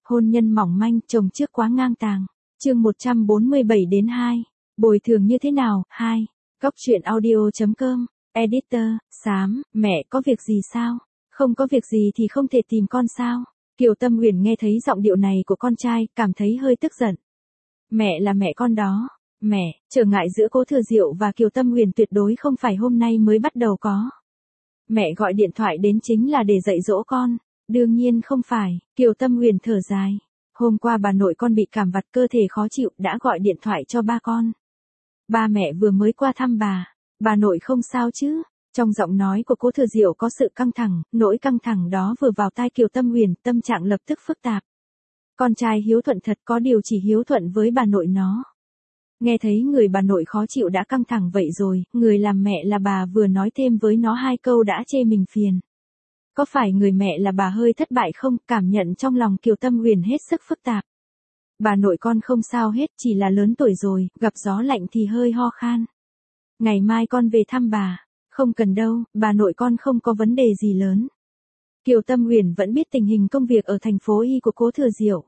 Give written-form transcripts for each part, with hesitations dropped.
Hôn nhân mỏng manh, chồng trước quá ngang tàng. Chương 147-2. Bồi thường như thế nào? 2. Góc truyện audio.com. Editor, Xám, mẹ có việc gì sao? Không có việc gì thì không thể tìm con sao? Kiều Tâm Huyền nghe thấy giọng điệu này của con trai, cảm thấy hơi tức giận. Mẹ là mẹ con đó. Mẹ, trở ngại giữa Cố Thừa Diệu và Kiều Tâm Huyền tuyệt đối không phải hôm nay mới bắt đầu có. Mẹ gọi điện thoại đến chính là để dạy dỗ con. Đương nhiên không phải, Kiều Tâm Huyền thở dài. Hôm qua bà nội con bị cảm vặt cơ thể khó chịu đã gọi điện thoại cho ba con. Ba mẹ vừa mới qua thăm bà nội không sao chứ? Trong giọng nói của Cố Thừa Diệu có sự căng thẳng, nỗi căng thẳng đó vừa vào tai Kiều Tâm Huyền, tâm trạng lập tức phức tạp. Con trai hiếu thuận thật, có điều chỉ hiếu thuận với bà nội nó. Nghe thấy người bà nội khó chịu đã căng thẳng vậy rồi, người làm mẹ là bà vừa nói thêm với nó 2 câu đã chê mình phiền. Có phải người mẹ là bà hơi thất bại không? Cảm nhận trong lòng Kiều Tâm Huyền hết sức phức tạp. Bà nội con không sao hết, chỉ là lớn tuổi rồi, gặp gió lạnh thì hơi ho khan. Ngày mai con về thăm bà. Không cần đâu, bà nội con không có vấn đề gì lớn. Kiều Tâm Huyền vẫn biết tình hình công việc ở thành phố Y của Cố Thừa Diệu.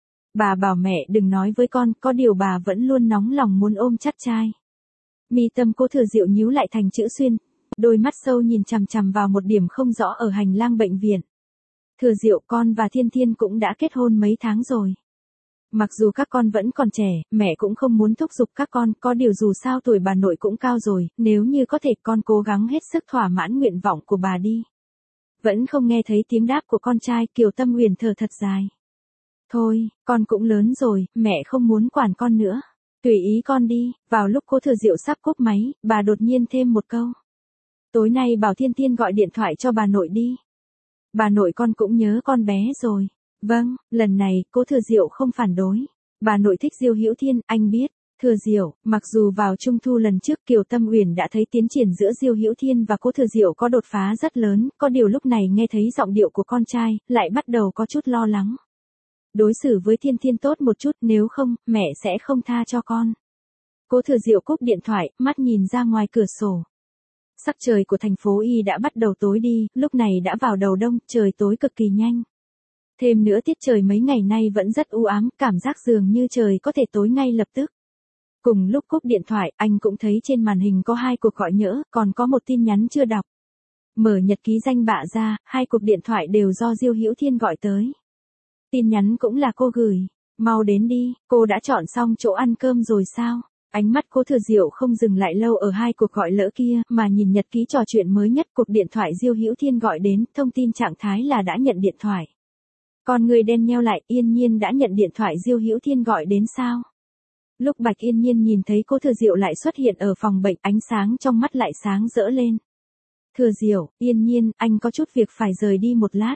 Bà bảo mẹ đừng nói với con, có điều bà vẫn luôn nóng lòng muốn ôm chắt trai. Mi tâm Cố Thừa Diệu nhíu lại thành chữ xuyên, đôi mắt sâu nhìn chằm chằm vào một điểm không rõ ở hành lang bệnh viện. Thừa Diệu, con và Thiên Thiên cũng đã kết hôn mấy tháng rồi. Mặc dù các con vẫn còn trẻ, mẹ cũng không muốn thúc giục các con, có điều dù sao tuổi bà nội cũng cao rồi, nếu như có thể con cố gắng hết sức thỏa mãn nguyện vọng của bà đi. Vẫn không nghe thấy tiếng đáp của con trai, Kiều Tâm Huyền thở thật dài. Thôi, con cũng lớn rồi, mẹ không muốn quản con nữa. Tùy ý con đi. Vào lúc Cố Thừa Diệu sắp cúp máy, bà đột nhiên thêm một câu. Tối nay bảo Thiên Thiên gọi điện thoại cho bà nội đi. Bà nội con cũng nhớ con bé rồi. Vâng, lần này, Cố Thừa Diệu không phản đối. Bà nội thích Diêu Hữu Thiên, anh biết. Thừa Diệu, mặc dù vào Trung thu lần trước Kiều Tâm Huyền đã thấy tiến triển giữa Diêu Hữu Thiên và Cố Thừa Diệu có đột phá rất lớn, có điều lúc này nghe thấy giọng điệu của con trai, lại bắt đầu có chút lo lắng. Đối xử với Thiên Thiên tốt một chút, nếu không, mẹ sẽ không tha cho con. Cố Thừa Diệu cúp điện thoại, mắt nhìn ra ngoài cửa sổ. Sắc trời của thành phố Y đã bắt đầu tối đi, lúc này đã vào đầu đông, trời tối cực kỳ nhanh. Thêm nữa tiết trời mấy ngày nay vẫn rất u ám, cảm giác dường như trời có thể tối ngay lập tức. Cùng lúc cúp điện thoại, anh cũng thấy trên màn hình có 2 cuộc gọi nhỡ, còn có một tin nhắn chưa đọc. Mở nhật ký danh bạ ra, 2 cuộc điện thoại đều do Diêu Hữu Thiên gọi tới. Tin nhắn cũng là cô gửi. Mau đến đi, cô đã chọn xong chỗ ăn cơm rồi sao? Ánh mắt Cố Thừa Diệu không dừng lại lâu ở 2 cuộc gọi lỡ kia, mà nhìn nhật ký trò chuyện mới nhất. Cuộc điện thoại Diêu Hữu Thiên gọi đến, thông tin trạng thái là đã nhận điện thoại. Còn người đen nheo lại, Yên Nhiên đã nhận điện thoại Diêu Hữu Thiên gọi đến sao? Lúc Bạch Yên Nhiên nhìn thấy Cố Thừa Diệu lại xuất hiện ở phòng bệnh, ánh sáng trong mắt lại sáng rỡ lên. Thừa Diệu, Yên Nhiên, anh có chút việc phải rời đi một lát.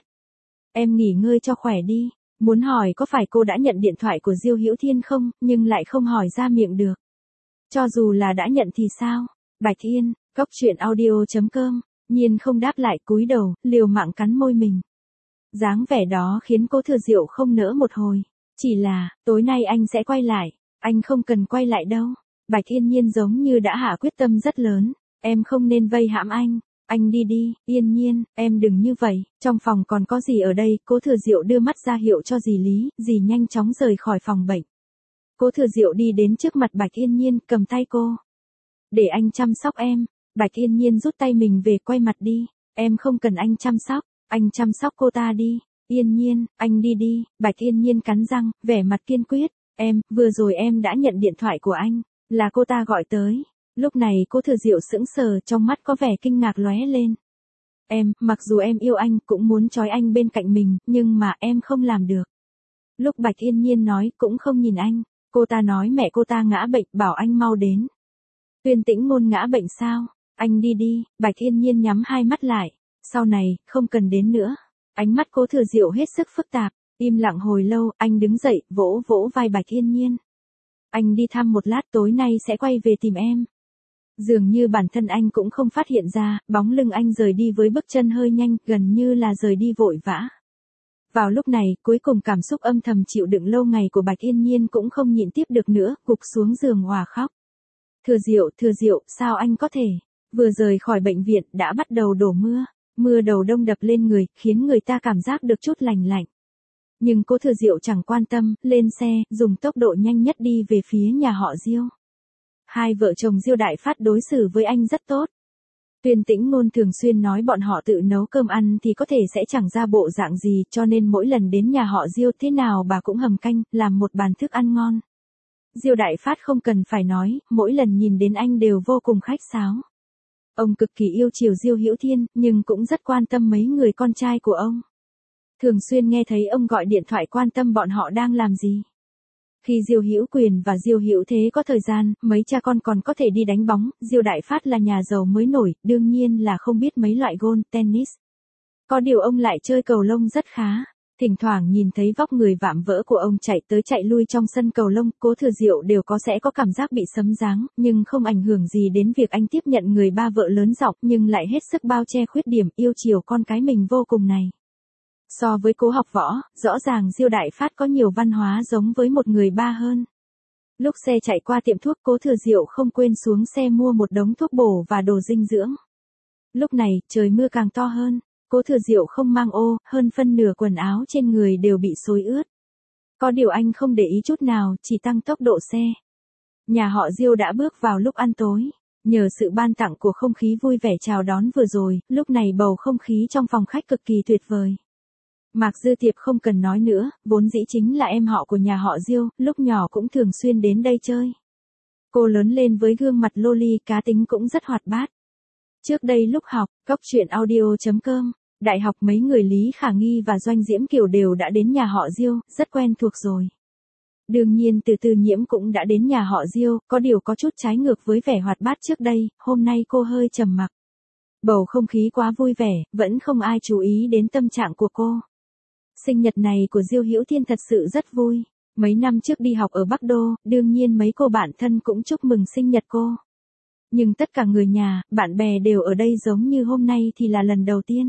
Em nghỉ ngơi cho khỏe đi. Muốn hỏi có phải cô đã nhận điện thoại của Diêu Hữu Thiên không, nhưng lại không hỏi ra miệng được. Cho dù là đã nhận thì sao? Bạch Yên, góc truyện audio.com. Nhiên không đáp lại, cúi đầu, liều mạng cắn môi mình. Dáng vẻ đó khiến Cố Thừa Diệu không nỡ một hồi. Chỉ là, tối nay anh sẽ quay lại. Anh không cần quay lại đâu. Bạch Yên Nhiên giống như đã hạ quyết tâm rất lớn. Em không nên vây hãm anh. Anh đi đi, Yên Nhiên, em đừng như vậy, trong phòng còn có gì ở đây? Cố Thừa Diệu đưa mắt ra hiệu cho dì Lý, dì nhanh chóng rời khỏi phòng bệnh. Cố Thừa Diệu đi đến trước mặt Bạch Yên Nhiên, cầm tay cô. Để anh chăm sóc em. Bạch Yên Nhiên rút tay mình về, quay mặt đi. Em không cần anh chăm sóc, anh chăm sóc cô ta đi. Yên Nhiên, anh đi đi. Bạch Yên Nhiên cắn răng, vẻ mặt kiên quyết. Em, vừa rồi em đã nhận điện thoại của anh, là cô ta gọi tới. Lúc này Cố Thừa Diệu sững sờ, trong mắt có vẻ kinh ngạc lóe lên. Em, mặc dù em yêu anh, cũng muốn trói anh bên cạnh mình, nhưng mà em không làm được. Lúc Bạch Yên Nhiên nói, cũng không nhìn anh. Cô ta nói mẹ cô ta ngã bệnh, bảo anh mau đến. Tuyên Tĩnh Ngôn ngã bệnh sao? Anh đi đi. Bạch Yên Nhiên nhắm 2 mắt lại. Sau này, không cần đến nữa. Ánh mắt Cố Thừa Diệu hết sức phức tạp. Im lặng hồi lâu, anh đứng dậy, vỗ vỗ vai Bạch Yên Nhiên. Anh đi thăm một lát, tối nay sẽ quay về tìm em. Dường như bản thân anh cũng không phát hiện ra, bóng lưng anh rời đi với bước chân hơi nhanh, gần như là rời đi vội vã. Vào lúc này, cuối cùng cảm xúc âm thầm chịu đựng lâu ngày của Bạch Yên Nhiên cũng không nhịn tiếp được nữa, gục xuống giường òa khóc. Thừa Diệu, sao anh có thể? Vừa rời khỏi bệnh viện, đã bắt đầu đổ mưa. Mưa đầu đông đập lên người, khiến người ta cảm giác được chút lành lạnh. Nhưng Cố Thừa Diệu chẳng quan tâm, lên xe, dùng tốc độ nhanh nhất đi về phía nhà họ Diêu. Hai vợ chồng Diêu Đại Phát đối xử với anh rất tốt. Tuyên Tĩnh Ngôn thường xuyên nói bọn họ tự nấu cơm ăn thì có thể sẽ chẳng ra bộ dạng gì, cho nên mỗi lần đến nhà họ Diêu thế nào bà cũng hầm canh, làm một bàn thức ăn ngon. Diêu Đại Phát không cần phải nói, mỗi lần nhìn đến anh đều vô cùng khách sáo. Ông cực kỳ yêu chiều Diêu Hữu Thiên, nhưng cũng rất quan tâm mấy người con trai của ông. Thường xuyên nghe thấy ông gọi điện thoại quan tâm bọn họ đang làm gì. Khi Diêu Hữu Quyền và Diêu Hữu Thế có thời gian, mấy cha con còn có thể đi đánh bóng, Diêu Đại Phát là nhà giàu mới nổi, đương nhiên là không biết mấy loại golf, tennis. Có điều ông lại chơi cầu lông rất khá. Thỉnh thoảng nhìn thấy vóc người vạm vỡ của ông chạy tới chạy lui trong sân cầu lông, Cố Thừa Diệu đều sẽ có cảm giác bị sấm giáng, nhưng không ảnh hưởng gì đến việc anh tiếp nhận người ba vợ lớn giọng, nhưng lại hết sức bao che khuyết điểm yêu chiều con cái mình vô cùng này. So với Cố học võ, rõ ràng Diêu Đại Phát có nhiều văn hóa giống với một người ba hơn. Lúc xe chạy qua tiệm thuốc, Cố Thừa Diệu không quên xuống xe mua một đống thuốc bổ và đồ dinh dưỡng. Lúc này, trời mưa càng to hơn. Cố Thừa Diệu không mang ô, hơn phân nửa quần áo trên người đều bị xối ướt. Có điều anh không để ý chút nào, chỉ tăng tốc độ xe. Nhà họ Diêu đã bước vào lúc ăn tối. Nhờ sự ban tặng của không khí vui vẻ chào đón vừa rồi, lúc này bầu không khí trong phòng khách cực kỳ tuyệt vời. Mạc Dư Tiệp không cần nói nữa, vốn dĩ chính là em họ của nhà họ Diêu, lúc nhỏ cũng thường xuyên đến đây chơi. Cô lớn lên với gương mặt loli, cá tính cũng rất hoạt bát. Trước đây lúc học, coctruyện.audio.com, đại học mấy người Lý Khả Nghi và Doanh Diễm Kiều đều đã đến nhà họ Diêu, rất quen thuộc rồi. Đương nhiên từ Từ Nhiễm cũng đã đến nhà họ Diêu, có điều có chút trái ngược với vẻ hoạt bát trước đây, hôm nay cô hơi trầm mặc. Bầu không khí quá vui vẻ, vẫn không ai chú ý đến tâm trạng của cô. Sinh nhật này của Diêu Hữu Thiên thật sự rất vui. Mấy năm trước đi học ở Bắc Đô, đương nhiên mấy cô bạn thân cũng chúc mừng sinh nhật cô. Nhưng tất cả người nhà, bạn bè đều ở đây giống như hôm nay thì là lần đầu tiên.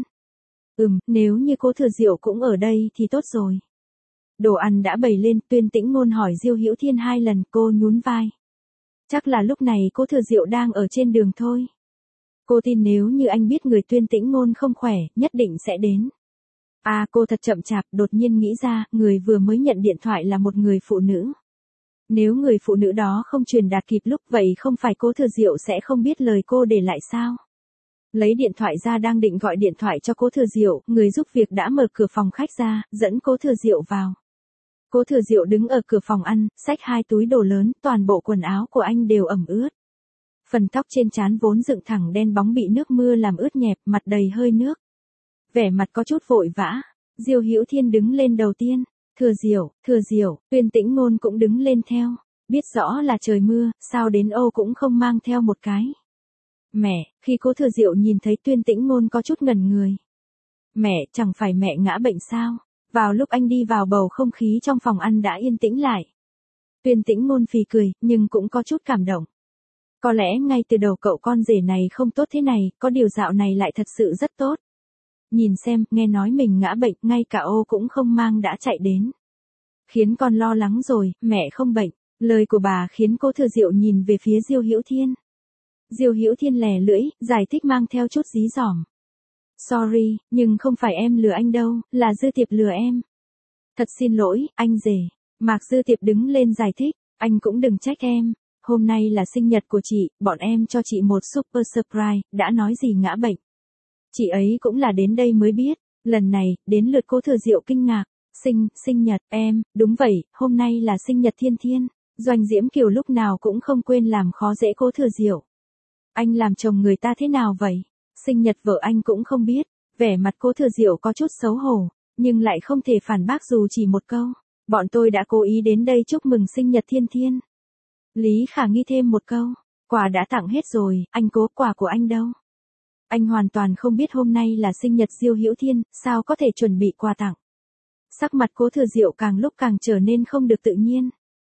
Nếu như Cố Thừa Diệu cũng ở đây thì tốt rồi. Đồ ăn đã bày lên, Tuyên Tĩnh Ngôn hỏi Diêu Hữu Thiên 2 lần, cô nhún vai. Chắc là lúc này Cố Thừa Diệu đang ở trên đường thôi. Cô tin nếu như anh biết người Tuyên Tĩnh Ngôn không khỏe, nhất định sẽ đến. Cô thật chậm chạp, đột nhiên nghĩ ra, người vừa mới nhận điện thoại là một người phụ nữ. Nếu người phụ nữ đó không truyền đạt kịp lúc, vậy không phải Cố Thừa Diệu sẽ không biết lời cô để lại sao? Lấy điện thoại ra đang định gọi điện thoại cho Cố Thừa Diệu, người giúp việc đã mở cửa phòng khách ra, dẫn Cố Thừa Diệu vào. Cố Thừa Diệu đứng ở cửa phòng ăn, xách 2 túi đồ lớn, toàn bộ quần áo của anh đều ẩm ướt. Phần tóc trên trán vốn dựng thẳng đen bóng bị nước mưa làm ướt nhẹp, mặt đầy hơi nước. Vẻ mặt có chút vội vã. Diêu Hữu Thiên đứng lên đầu tiên. Thừa Diệu, Tuyên Tĩnh Ngôn cũng đứng lên theo. Biết rõ là trời mưa, sao đến ô cũng không mang theo một cái. Mẹ, khi Cố Thừa Diệu nhìn thấy Tuyên Tĩnh Ngôn có chút ngẩn người. Mẹ, chẳng phải mẹ ngã bệnh sao? Vào lúc anh đi vào, bầu không khí trong phòng ăn đã yên tĩnh lại. Tuyên Tĩnh Ngôn phì cười, nhưng cũng có chút cảm động. Có lẽ ngay từ đầu cậu con rể này không tốt thế này, có điều dạo này lại thật sự rất tốt. Nhìn xem, nghe nói mình ngã bệnh, ngay cả ô cũng không mang đã chạy đến. Khiến con lo lắng rồi, mẹ không bệnh. Lời của bà khiến Cố Thừa Diệu nhìn về phía Diêu Hữu Thiên. Diêu Hữu Thiên lè lưỡi, giải thích mang theo chút dí dỏm. Sorry, nhưng không phải em lừa anh đâu, là Dư Tiệp lừa em. Thật xin lỗi, anh rể. Mạc Dư Tiệp đứng lên giải thích, anh cũng đừng trách em. Hôm nay là sinh nhật của chị, bọn em cho chị một super surprise, đã nói gì ngã bệnh. Chị ấy cũng là đến đây mới biết, lần này, đến lượt Cố Thừa Diệu kinh ngạc. Sinh nhật, em, đúng vậy, hôm nay là sinh nhật Thiên Thiên. Doanh Diễm Kiều lúc nào cũng không quên làm khó dễ Cố Thừa Diệu. Anh làm chồng người ta thế nào vậy? Sinh nhật vợ anh cũng không biết. Vẻ mặt Cố Thừa Diệu có chút xấu hổ, nhưng lại không thể phản bác dù chỉ một câu. Bọn tôi đã cố ý đến đây chúc mừng sinh nhật Thiên Thiên. Lý Khả Nghi thêm một câu. Quà đã tặng hết rồi, anh Cố, quà của anh đâu? Anh hoàn toàn không biết hôm nay là sinh nhật Diêu Hữu Thiên, sao có thể chuẩn bị quà tặng. Sắc mặt Cố Thừa Diệu càng lúc càng trở nên không được tự nhiên.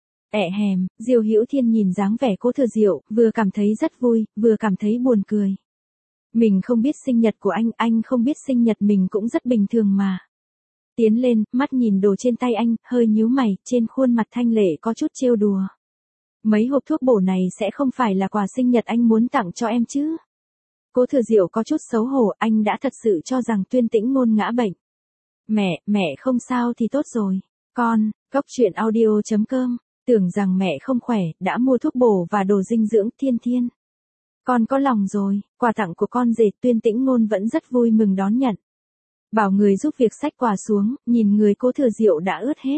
Diêu Hữu Thiên nhìn dáng vẻ Cố Thừa Diệu, vừa cảm thấy rất vui, vừa cảm thấy buồn cười. Mình không biết sinh nhật của anh không biết sinh nhật mình cũng rất bình thường mà. Tiến lên, mắt nhìn đồ trên tay anh, hơi nhíu mày, trên khuôn mặt thanh lệ có chút trêu đùa. Mấy hộp thuốc bổ này sẽ không phải là quà sinh nhật anh muốn tặng cho em chứ? Cố Thừa Diệu có chút xấu hổ, anh đã thật sự cho rằng Tuyên Tĩnh Ngôn ngã bệnh. Mẹ không sao thì tốt rồi. Con, Cốc truyện audio.com, tưởng rằng mẹ không khỏe, đã mua thuốc bổ và đồ dinh dưỡng. Thiên. Con có lòng rồi, quà tặng của con dệt. Tuyên Tĩnh Ngôn vẫn rất vui mừng đón nhận. Bảo người giúp việc xách quà xuống, nhìn người Cố Thừa Diệu đã ướt hết.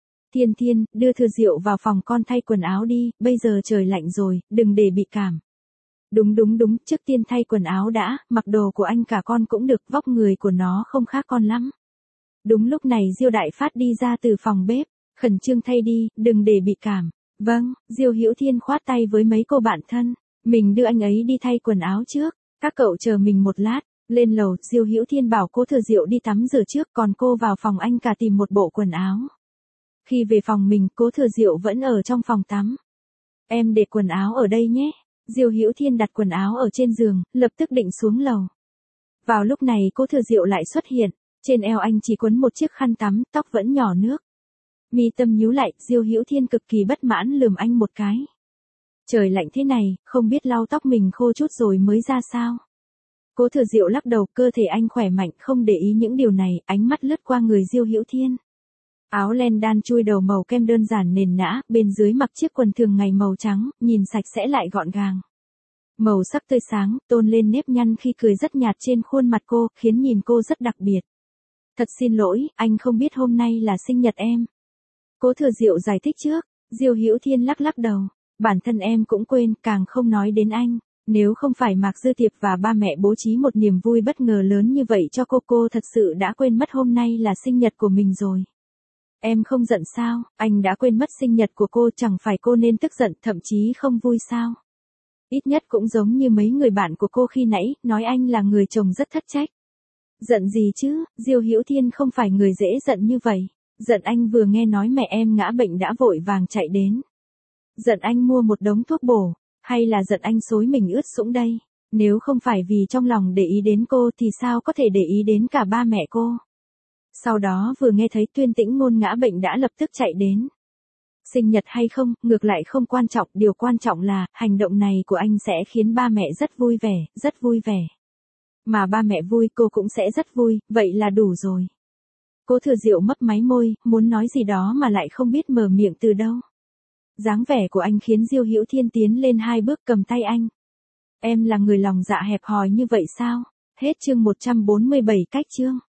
Thiên, đưa Thừa Diệu vào phòng con thay quần áo đi, bây giờ trời lạnh rồi, đừng để bị cảm. Đúng, trước tiên thay quần áo đã, mặc đồ của anh cả con cũng được, vóc người của nó không khác con lắm. Đúng lúc này Diêu Đại Phát đi ra từ phòng bếp, khẩn trương thay đi, đừng để bị cảm. Vâng, Diêu Hữu Thiên khoát tay với mấy cô bạn thân, mình đưa anh ấy đi thay quần áo trước, các cậu chờ mình một lát. Lên lầu, Diêu Hữu Thiên bảo Cố Thừa Diệu đi tắm rửa trước, còn cô vào phòng anh cả tìm một bộ quần áo. Khi về phòng mình, Cố Thừa Diệu vẫn ở trong phòng tắm. Em để quần áo ở đây nhé. Diêu Hữu Thiên đặt quần áo ở trên giường, lập tức định xuống lầu. Vào lúc này Cố Thừa Diệu lại xuất hiện, trên eo anh chỉ quấn một chiếc khăn tắm, tóc vẫn nhỏ nước. Mi tâm nhíu lại, Diêu Hữu Thiên cực kỳ bất mãn lườm anh một cái. Trời lạnh thế này, không biết lau tóc mình khô chút rồi mới ra sao. Cố Thừa Diệu lắc đầu, cơ thể anh khỏe mạnh, không để ý những điều này, ánh mắt lướt qua người Diêu Hữu Thiên. Áo len đan chui đầu màu kem đơn giản nền nã, bên dưới mặc chiếc quần thường ngày màu trắng, nhìn sạch sẽ lại gọn gàng. Màu sắc tươi sáng, tôn lên nếp nhăn khi cười rất nhạt trên khuôn mặt cô, khiến nhìn cô rất đặc biệt. Thật xin lỗi, anh không biết hôm nay là sinh nhật em. Cố Thừa Diệu giải thích trước, Diêu Hữu Thiên lắc đầu. Bản thân em cũng quên, càng không nói đến anh. Nếu không phải Mạc Dư Tiệp và ba mẹ bố trí một niềm vui bất ngờ lớn như vậy cho cô thật sự đã quên mất hôm nay là sinh nhật của mình rồi. Em không giận sao, anh đã quên mất sinh nhật của cô, chẳng phải cô nên tức giận, thậm chí không vui sao. Ít nhất cũng giống như mấy người bạn của cô khi nãy, nói anh là người chồng rất thất trách. Giận gì chứ, Diêu Hữu Thiên không phải người dễ giận như vậy. Giận anh vừa nghe nói mẹ em ngã bệnh đã vội vàng chạy đến. Giận anh mua một đống thuốc bổ, hay là giận anh xối mình ướt sũng đây. Nếu không phải vì trong lòng để ý đến cô thì sao có thể để ý đến cả ba mẹ cô. Sau đó vừa nghe thấy Tuyên Tĩnh Ngôn ngã bệnh đã lập tức chạy đến. Sinh nhật hay không, ngược lại không quan trọng, điều quan trọng là, hành động này của anh sẽ khiến ba mẹ rất vui vẻ. Mà ba mẹ vui cô cũng sẽ rất vui, vậy là đủ rồi. Cố Thừa Diệu mấp máy môi, muốn nói gì đó mà lại không biết mở miệng từ đâu. Dáng vẻ của anh khiến Diêu Hữu Thiên tiến lên 2 bước cầm tay anh. Em là người lòng dạ hẹp hòi như vậy sao? Hết chương 147 cách chương.